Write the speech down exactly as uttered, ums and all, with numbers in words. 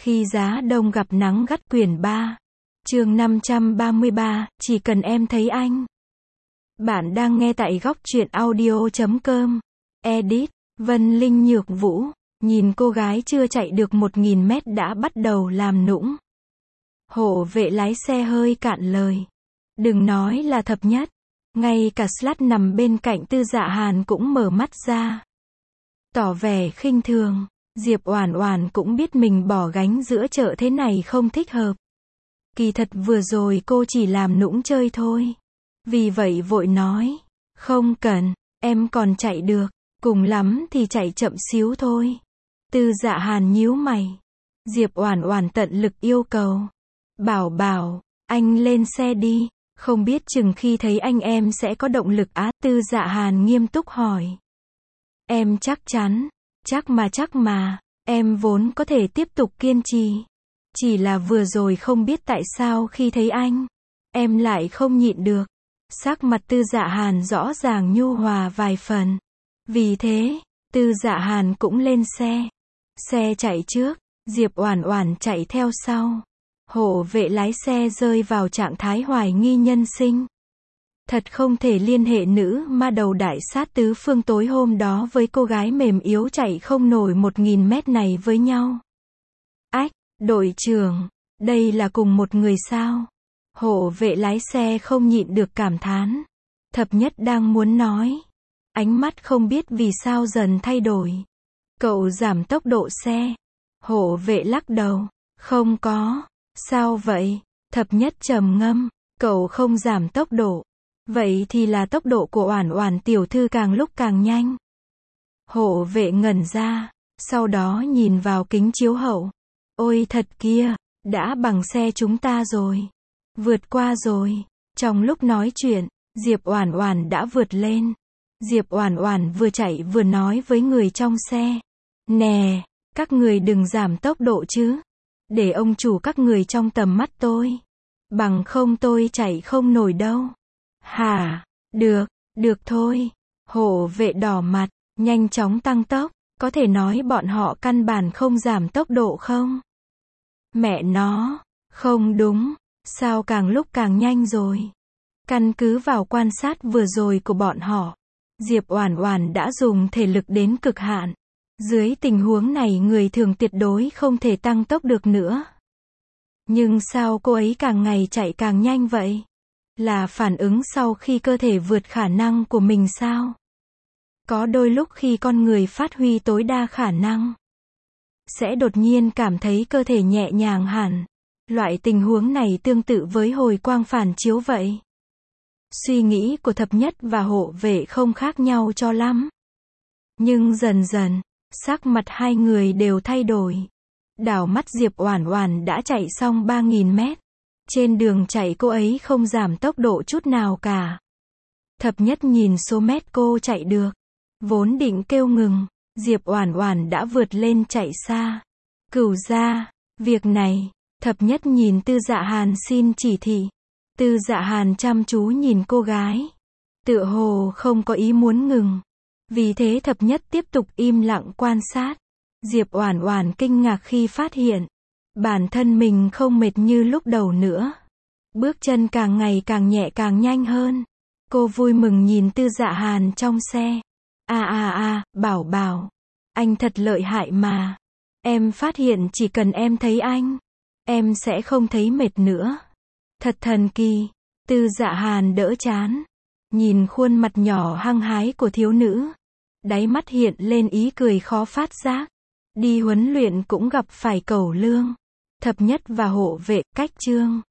Khi giá đông gặp nắng gắt quyển ba. Chương năm trăm ba mươi ba, chỉ cần em thấy anh. Bạn đang nghe tại góc truyện audio chấm com. Edit, Vân Linh Nhược Vũ. Nhìn cô gái chưa chạy được một nghìn mét đã bắt đầu làm nũng. Hộ vệ lái xe hơi cạn lời. Đừng nói là Thập Nhất. Ngay cả Slat nằm bên cạnh Tư Dạ Hàn cũng mở mắt ra. Tỏ vẻ khinh thường. Diệp Oản Oản cũng biết mình bỏ gánh giữa chợ thế này không thích hợp. Kỳ thật vừa rồi cô chỉ làm nũng chơi thôi. Vì vậy vội nói. Không cần, em còn chạy được. Cùng lắm thì chạy chậm xíu thôi. Tư Dạ Hàn nhíu mày. Diệp Oản Oản tận lực yêu cầu. Bảo bảo, anh lên xe đi. Không biết chừng khi thấy anh em sẽ có động lực á. Tư Dạ Hàn nghiêm túc hỏi. Em chắc chắn. Chắc mà chắc mà. Em vốn có thể tiếp tục kiên trì. Chỉ là vừa rồi không biết tại sao khi thấy anh, em lại không nhịn được. Sắc mặt Tư Dạ Hàn rõ ràng nhu hòa vài phần. Vì thế, Tư Dạ Hàn cũng lên xe. Xe chạy trước, Diệp Oản Oản chạy theo sau. Hộ vệ lái xe rơi vào trạng thái hoài nghi nhân sinh. Thật không thể liên hệ nữ ma đầu đại sát tứ phương tối hôm đó với cô gái mềm yếu chạy không nổi một nghìn mét này với nhau. Ách, đội trưởng, đây là cùng một người sao? Hộ vệ lái xe không nhịn được cảm thán. Thập Nhất đang muốn nói. Ánh mắt không biết vì sao dần thay đổi. Cậu giảm tốc độ xe. Hộ vệ lắc đầu. Không có. Sao vậy? Thập Nhất trầm ngâm. Cậu không giảm tốc độ. Vậy thì là tốc độ của Oản Oản tiểu thư càng lúc càng nhanh. Hộ vệ ngẩn ra. Sau đó nhìn vào kính chiếu hậu. Ôi thật kia, đã bằng xe chúng ta rồi. Vượt qua rồi. Trong lúc nói chuyện, Diệp Oản Oản đã vượt lên. Diệp Oản Oản vừa chạy vừa nói với người trong xe. Nè, các người đừng giảm tốc độ chứ. Để ông chủ các người trong tầm mắt tôi. Bằng không tôi chạy không nổi đâu. Hả? Được, được thôi. Hộ vệ đỏ mặt, nhanh chóng tăng tốc. Có thể nói bọn họ căn bản không giảm tốc độ không? Mẹ nó, không đúng. Sao càng lúc càng nhanh rồi? Căn cứ vào quan sát vừa rồi của bọn họ, Diệp Oản Oản đã dùng thể lực đến cực hạn. Dưới tình huống này người thường tuyệt đối không thể tăng tốc được nữa. Nhưng sao cô ấy càng ngày chạy càng nhanh vậy? Là phản ứng sau khi cơ thể vượt khả năng của mình sao? Có đôi lúc khi con người phát huy tối đa khả năng, sẽ đột nhiên cảm thấy cơ thể nhẹ nhàng hẳn. Loại tình huống này tương tự với hồi quang phản chiếu vậy. Suy nghĩ của Thập Nhất và hộ vệ không khác nhau cho lắm. Nhưng dần dần, sắc mặt hai người đều thay đổi. Đảo mắt Diệp Oản Oản đã chạy xong ba nghìn mét. Trên đường chạy cô ấy không giảm tốc độ chút nào cả. Thập Nhất nhìn số mét cô chạy được. Vốn định kêu ngừng, Diệp Oản Oản đã vượt lên chạy xa. Cửu gia, việc này, Thập Nhất nhìn Tư Dạ Hàn xin chỉ thị. Tư Dạ Hàn chăm chú nhìn cô gái. Tựa hồ không có ý muốn ngừng. Vì thế Thập Nhất tiếp tục im lặng quan sát. Diệp Oản Oản kinh ngạc khi phát hiện bản thân mình không mệt như lúc đầu nữa. Bước chân càng ngày càng nhẹ càng nhanh hơn. Cô vui mừng nhìn Tư Dạ Hàn trong xe. A a a, bảo bảo. Anh thật lợi hại mà. Em phát hiện chỉ cần em thấy anh, em sẽ không thấy mệt nữa. Thật thần kỳ. Tư Dạ Hàn đỡ chán. Nhìn khuôn mặt nhỏ hăng hái của thiếu nữ. Đáy mắt hiện lên ý cười khó phát giác. Đi huấn luyện cũng gặp phải cẩu lương. Thập Nhất và hộ vệ, cách chương.